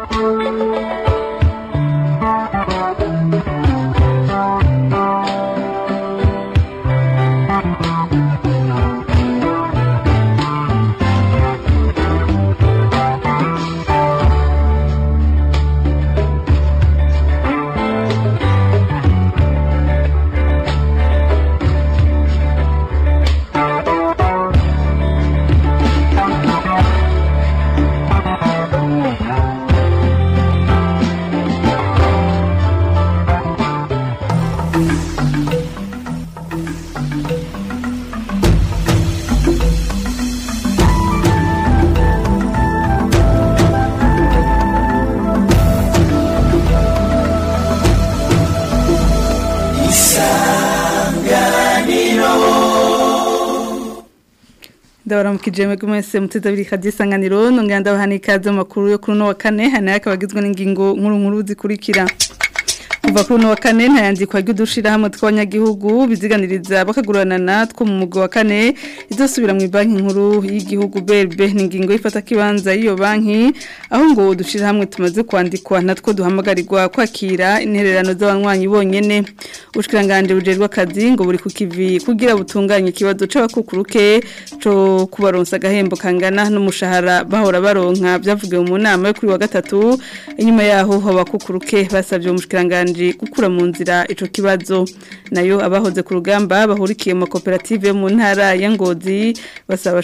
Ndabara mukijeme kumese mutezabiri kadisanganiro nongera ndabahani ikaze makuru yo kuri no wa kane hana yakabagizwe n'ingingo nkuru zikurikira kuva kuri no wa kane ntayandikwa ry'udushira hamwe tw'abanyagihugu biziganiriza bakagurana natwo mu mugo wa kane izosubira mu banki nkuru y'igihugu BRB n'ingingo ifata kibanza iyo banki aho ngo udushira hamwe tumaze kwandikwa natwo duhamagarirwa kwakira intererano z'abanywanyi bonyene ubushikiranganje bujerwa akazi ngo buri ku kivi kugira butunganye ikibazo c'abakukuruke co kubaronsa agahembo kangana n'umushahara bahora baronka byavugiwe mu nama yo kuri wa gatatu inyuma yaho abakukuruke basabye umushikiranganje gukura mu nzira ico kibazo nayo abahoze ku rugamba bahurikiye mu koperative mu ntara ya Ngozi basaba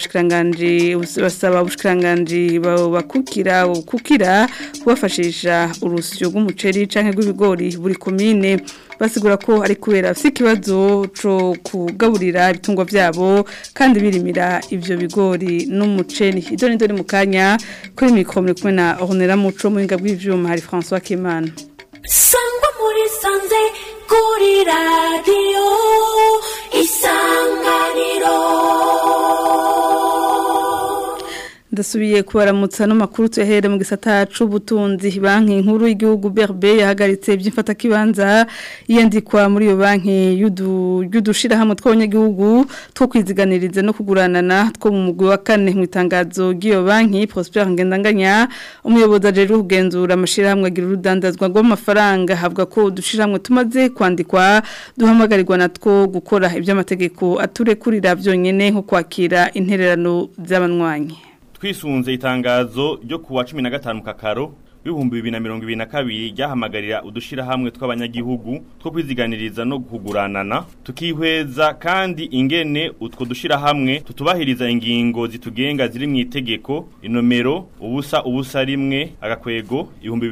ubushikiranganje bakukira kubafashisha urusyo rw'umuceri canke rw'ibigori buri komine basigura ko ari kubera afite ikibazo cyo kugaburira ibitungwa byabo kandi birimira ivyo bigori n'umuceri ido ni mu kanya kuri mikomwe kumwe na Ornella Muco mu binga bw'ivyuma hari François Kimana Sangwa muri sanze kuri radio Isanganiro Ndasubiye kubaramutsa no makuru tuyahere mu gisata c'ubutunzi banki nkuru y'igihugu BRB yahagaritse by'imfata kibanza yandikwa muri iyo banki y'udushira hamwe tw'abanyagihugu two kwiziganiriza no kuguranana two mu mugwi wa kane mu itangazo ry'iyo banki Prosper Ngendanganya umuyobozi ajeje kugenzura amashira hamwe agira urudandazwa rw'amafaranga havuga ko udushira hamwe tumaze kwandikwa duhamagarirwa natwo gukora iby'amategeko aturekurira byonyene nko kwakira intererano z'abanywanyi Twisunze itangazo ryo kuwa 15 kakaro w'ibihumbi 2022 ryahamagarira udushira hamwe tw'abanyagihugu two kwiziganiriza no kuguranana tukihweza kandi ingene utwo dushira hamwe tutubahiriza ingingo zitugenga ziri mu itegeko inomero ubusa rimwe agakwego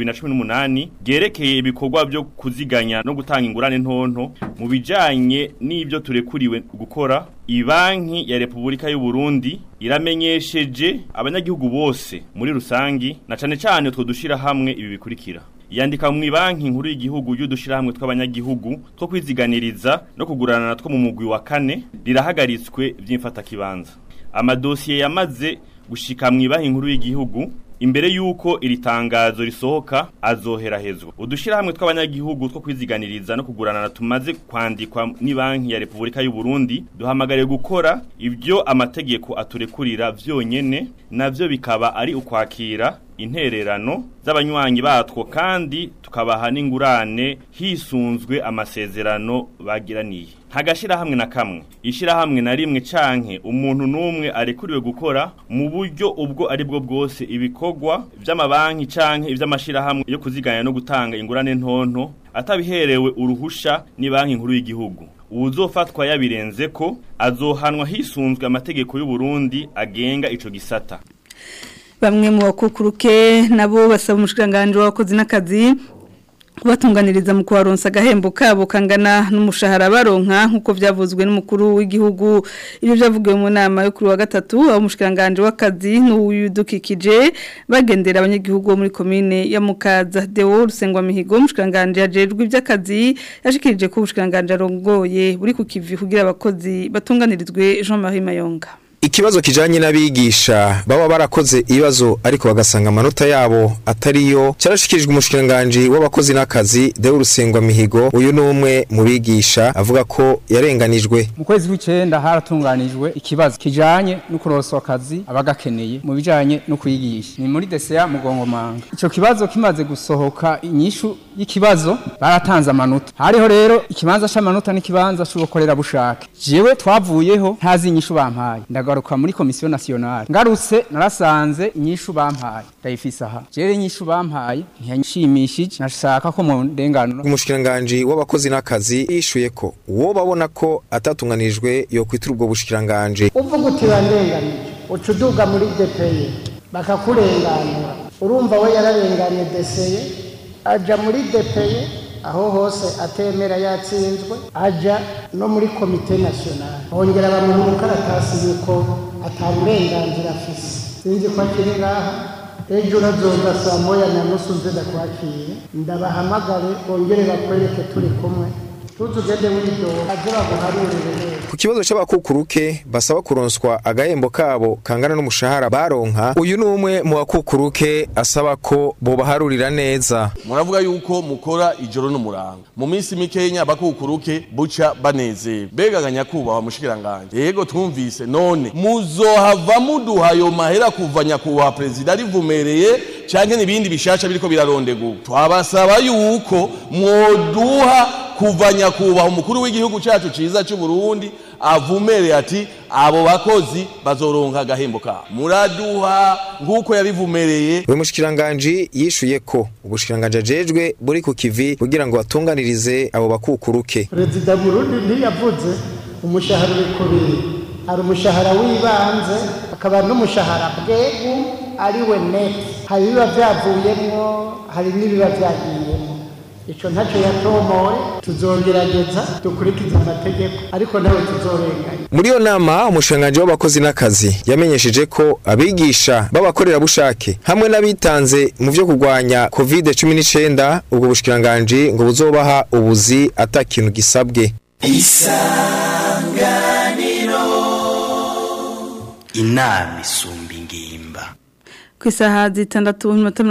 2018 gerekeye ibikorwa byo kuziganya no gutanga ingurane ntonto mu bijanye n'ibyo turekuriwe gukora Ibanki ya Republika y'u Burundi iramenyesheje abanyagihugu bose muri rusangi na cane cane utwo dushira hamwe ibi bikurikira yandika mu banki nkuru y'igihugu y'udushira hamwe tw'abanyagihugu two kwiziganiriza no kugurana natwo mu mugwi wa kane rirahagaritswe by'imfata kibanza amadosiye yamaze gushika mu banki nkuru y'igihugu imbere yuko iri tangazo risohoka azoherahezwa udushira hamwe tw'abanyagihugu two kwiziganiriza no kugurana tumaze kwandikwa ni banki ya Republika y'u Burundi duhamagariye gukora ibyo amategeko aturekurira vyonyene navyo bikaba ari ukwakira intererano z'abanywanyi batwo kandi tukabaha n'ingurane hisunzwe amasezerano bagiraniye ntagashira hamwe na kamwe ishira hamwe na rimwe canke umuntu numwe arekuriwe gukora mu buryo ubwo ari bwo bwose ibikorwa by'amabanki canke ivy'amashira hamwe yo kuziganya no gutanga ingurane ntonto atabiherewe uruhusha ni banki nkuru y'igihugu uzofatwa yabirenze ko azohanwa hisunzwe amategeko y'u Burundi agenga ico gisata bamwe mu bakukuruke nabo basaba umushikiranganje w'abakozi n'akazi kubatunganiriza mu kubaronsa agahembo kabo kangana n'umushahara baronka nkuko vyavuzwe n'umukuru w'igihugu ibyo byavugiwe mu nama yo kuri wa gatatu aho umushikiranganje w'akazi n'uyudukikije bagendera abanyagihugu muri komine ya Mukaza Deo Rusengwa Mihigo umushikiranganje yajejwe iby'akazi yashikirije ko umushikiranganje arongoye buri ku kivi kugira abakozi batunganirizwe Jean-Marie Mayonga Ikibazo kijanye n'abigisha baba barakoze ibibazo ariko bagasanga amanota yabo atariyo cyarashikirijwe umushikiranganje w'abakozi n'akazi Deo Rusengwa Mihigo. Uyu numwe mu bigisha avuga ko yarenganijwe. Mu kwezi w'icenda haratunganijwe ikibazo kijanye no kuroswa akazi abagakeneye mu bijanye no kwigisha. Ni muri DCA Mugongomanga. Ico kibazo kimaze gusohoka inyishu y'ikibazo baratanze amanota. Hariho rero ikibanza c'amanota n'ikibanza c'ubukorera bushake. Jewe twavuyeho ntazi inyishu bampaye. Ndagaruka muri komisiyo nationale. Ngarutse narasanze inyishu bampaye. Ndayifisa aha. Jere inyishu bampaye ntiyashimishije. Nashaka ko mu ndenganura. Umushikiranganje w'abakozi n'akazi yishuye ko uwo babona ko atatunganijwe yo kwitura ubwo bushikiranganje. Uvuga uti bandenganije. Ucuduga muri DPE bakakurenganura. Urumva we yararenganye DCE aja muri DPE aho hose atemera yatsinzwe aja no muri komite nationale bongera bamuha umukaratasi yuko ataburenganzira afise sinzi ko akiri ngaha ejo nazoza saa moya na nusu nze ndakwakire ndabahamagare bongere bakwereke turi kumwe tuzugende wido azira guharurire. Ku kibazo c'abakukuruke basaba kuronswa agahembo kabo kangana n'umushahara baronka, uyu numwe mu bakukuruke asaba ko bo baharurira neza. Muravuga yuko mukora ijoro n'umuranga mu minsi mikenya abakukuruke buca baneze begaganya kubaha mushikiranganje. Yego twumvise none muzohava muduhayo mahera kuvanya kuwa president rivumereye canke nibindi bishasha biriko birarondegwa. Twabasaba yuko mwoduha kuvanya kubaha umukuru w'igihugu cyacu ciza cy'u Burundi avumere ati abo bakozi bazoronka agahembo ka muraduha nguko yarivumereye. We mushikiranganje yishuye ko ubushikiranganje ajejwe buri ku kivi kugira ngo batunganirize abo bakukuruke. President Burundi ntiyavuze umushahara w'ikubiri ari umushahara w'ibanze akaba n'umushahara bwego ari we net hari biba byavuyemo hari n'ibiba byagiyemo. Ico ntaco yatomoye tuzogerageza dukurikiza amategeko ariko nawe tuzorenganya. Muri yo nama umushanganje w'abakozi n'akazi yamenyesheje ko abigisha babakorera bushake hamwe n'abitanze mu byo kugwanya COVID-19 ubwo bushikiranganje ngo buzobaha ubuzi atakintu gisabwe. Isanganiro inama isumba ingimba. Kwisaha zitandatu minota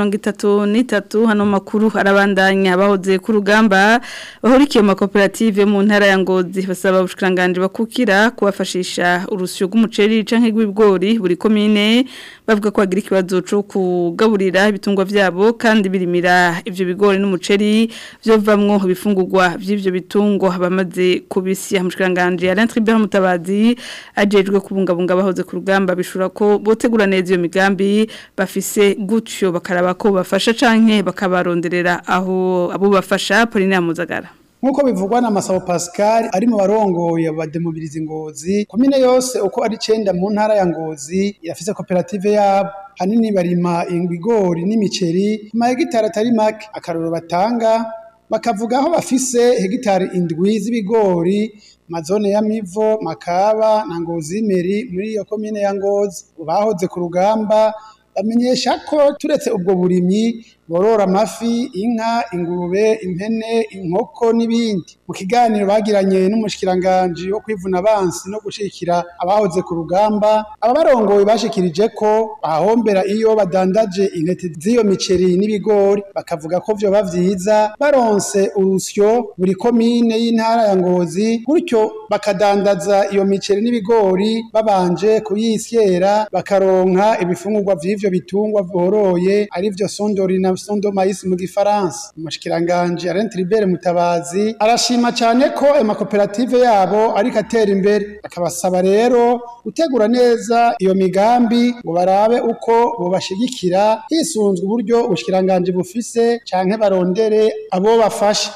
33 hano makuru arabandanya bahoze ku rugamba bahurikiye mu koperative mu ntara ya Ngozi basaba ubushikiranganje bakukira kubafashisha urusyo rw'umuceri canke rw'ibigori buri komine bavuga ko agira ikibazo cyo kugaburira ibitungwa vyabo kandi birimira ivyo bigori n'umuceri vyovamwo bifungurwa vy'ivyo bitungwa bamaze kubisya. Umushikiranganje Alain Tribert Mutabazi ajejwe kubungabunga bahoze ku rugamba bishura ko botegura neza iyo migambi bafise gutyo bakaraba ko bafasha canke bakabaronderera aho abo bafasha Pauline Muzagara. Nkuko bivugwa na Masabo Pascal ari mu barongoye abademobiliza Ngozi komine yose uko ari 9 mu ntara ya Ngozi yafise koperative yabo hanini barima ibigori n'imiceri ma hegitari atari make akaroro batanga bakavuga aho bafise hegitari 7 z'ibigori mazone ya Mivo Makaba na Ngozi Meri muri iyo komine ya Ngozi bahoze ku rugamba bamenyesha ko turetse ubwo burimyi borora amafi inka ingurube impene inkoko n'ibindi. Mu kiganiro bagiranye n'umushikiranganje wo kwivuna abansi no gushikira abahoze ku rugamba aba barongoye bashikirije ko bahombera iyo badandaje intete z'iyo miceri n'ibigori bakavuga ko vyo bavyiza baronse urusyo buri komine y'intara ya Ngozi gutyo bakadandaza iyo miceri n'ibigori babanje kuyisyera bakaronka ibifungurwa vy'ivyo bitungwa boroye ari vyo sondori na sondo maïs mu gifaransa. Umushikiranganje Alain Tribert Mutabazi arashima cyane ko amakoperative yabo ari katera imbere akabasaba rero gutegura neza iyo migambi ngo barabe uko bobashigikira hisunzwe uburyo ubushikiranganje bufise canke barondere abo bafasha.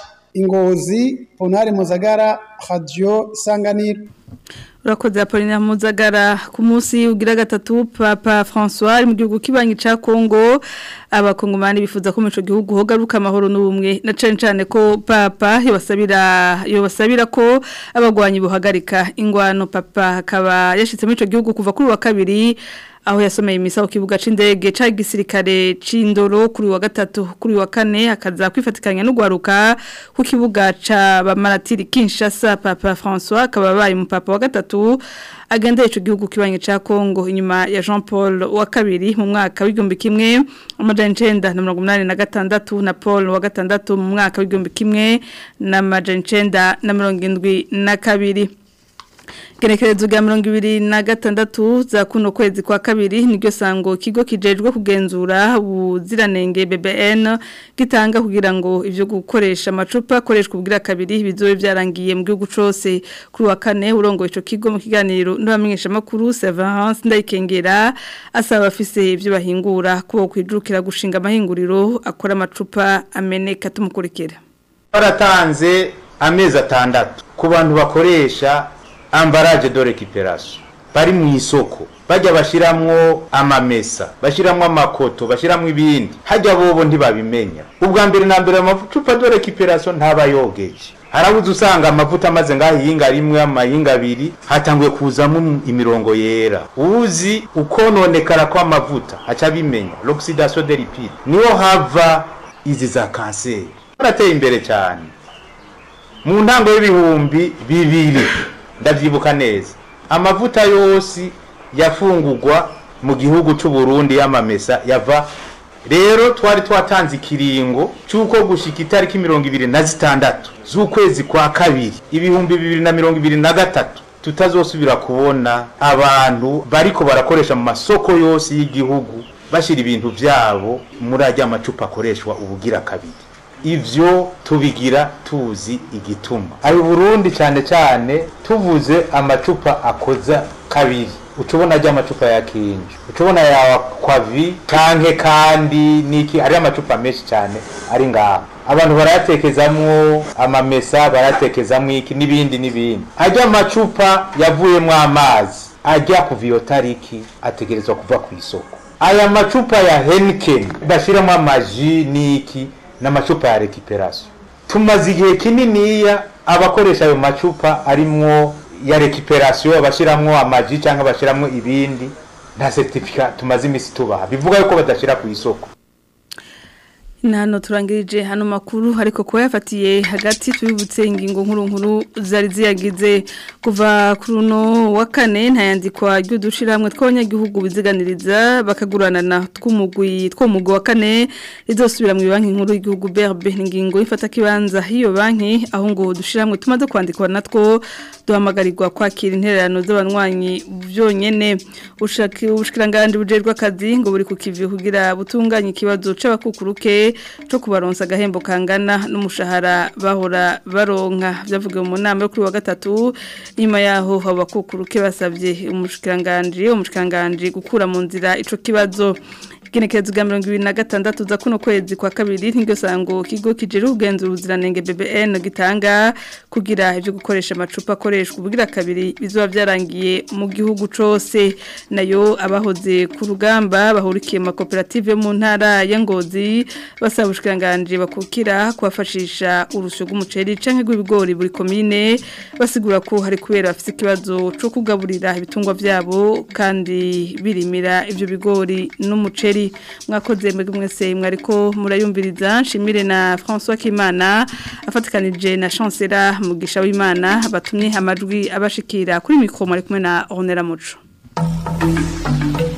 Ingozi Ponare Muzagara Radio Isanganiro. Urakoze Pauline Muzagara. Ku munsi ugira gatatu Papa François mu gihugu kibanyi ca Kongo abakongomani bifuza ko mu gihugu hogaruka amahoro n'ubumwe na cane ko Papa yobasabira ko abagwanyi buhagarika ingwano. Papa akaba yashitse muri ico gihugu kuva kuri wa kabiri aho yasomeye imisa ku kibuga c'indege ca gisirikare c'Indoro kuri wa gatatu kuri wa kane akaza kwifatikanya no gwaruka ku kibuga ca bamaratiri Kinshasa. Papa François akaba baye mu papa wa gatatu gatatu agendeye ico gihugu kibanye ca Kongo inyuma ya Jean Paul wa kabiri mu mwaka w'igihumbi kimwe amajana 1986 na Paul wa gatandatu mu mwaka w'igihumbi kimwe na amajana 1972 Genekerezo ga 2026 za kuno kwezi kwa kabiri niryo sango kigo kijejwe kugenzura ubuziranenge BBN gitanga kugira ngo ivyo gukoresha amacupa akoreshwa kugira kabiri bizobe byarangiye mu gihugu cose kuri wa kane urongo ico kigo mu kiganiro n'abamenyesha makuru Severance Ndayikengera asaba afise ivyo bahingura ko kwijukira gushinga amahinguriro akora amacupa ameneka tumukurikira baratanze amezi 6 ku bantu bakoresha ambarage de récupération bari mu isoko bajya bashiramwo amamesa bashiramwo amakoto bashiramwo ibindi hajya bobo ntibabimenya ubwa mbere na mbere amacupa de récupération ntabayogeje harabuze usanga amavuta amaze ngahinga rimwe amahinga abiri hatanguye kuzamo imirongo yera uzi ukononekara kwa amavuta aca bimenya l'oxydation des lipides niho hava izi za cancer barateye imbere cyane mu ntango y'ibihumbi 2000 ndavyibuka neza amavuta yose yafungurwa mu gihugu c'u Burundi y'amamesa yava rero twari twatanze ikiringo cyuko gushika itariki 26 z'ukwezi kwa kabiri ibihumbi 2023 tutazosubira kubona abantu bariko barakoresha mu masoko yose y'igihugu bashira ibintu byabo muri ajya amacupa akoreshwa ubugira kabiri ivyo tubigira tuzi igituma ari Burundi cyane cyane tuvuze amacupa akoza kabiri ucubona ajya amacupa ya kinje ucubona ya kwavi kanke kandi niki ari amacupa menshi cyane ari ngaho abantu barayatekezamwo amamesa barayatekezamwo iki nibindi ajya amacupa yavuyemwo amazi ajya kuva iyo tariki ategerezwa kuva ku isoko aya macupa ya Heineken bashiramo amaji niki na macupa ya récupération tumaze igihe kininiya abakoresha ayo macupa arimwo ya récupération abashiramwo amaji cyangwa abashiramwo ibindi nta certificat tumaze imisi tubaha bivuga yuko badashira ku isoko Nano turangirije hano makuru ariko kuba yafatiye hagati tubibutse ingingo nkuru zari ziyagize kuva kuruno wa kane ntayandikwa ry'udushiramwe tw'abanyagihugu biziganiriza bakaguranana tw'umugwi wa kane rizosubira mu banki nkuru y'igihugu BRB ingingo ifata kibanza hiyo banki aho ngo dushiramwe tumaze kwandikwa natwo duhamagarirwa kwakira intererano z'abanywanyi byonyene ubushikiranganje bujerwa akazi ngo buri kukivi kugira butunganye ikibazo c'abakukuruke cyo kubaronsa agahembo kangana n'umushahara bahora baronka byavugiwe mu nama yo kuri wa gatatu nyuma yaho abakukuruke basabye umushikiranganje gukura mu nzira ico kibazo Genekerezo ga 2026 za kuno kwezi kwa kabiri niryo sango kigo kijeri kugenzura ubuziranenge BBN gitanga kugira ivyo gukoresha amacupa akoreshwa ubugira kabiri bizoba byarangiye mu gihugu cose nayo abahoze ku rugamba bahurikiye mu koperative mu ntara ya Ngozi basaba ubushikiranganje bakukira kwafashisha urusyo rw'umuceri canke rw'ibigori buri komine basigura ko hari kubera bafite ikibazo cyo kugaburira ibitungwa byabo kandi birimira ivyo bigori n'umuceri mwakoze mwese mwariko murayumviriza nshimire na François Kimana afatikanije na Chancellor Mugisha w'Imana batumye amajwi abashikira kuri mikro muri kumwe na Honera Muco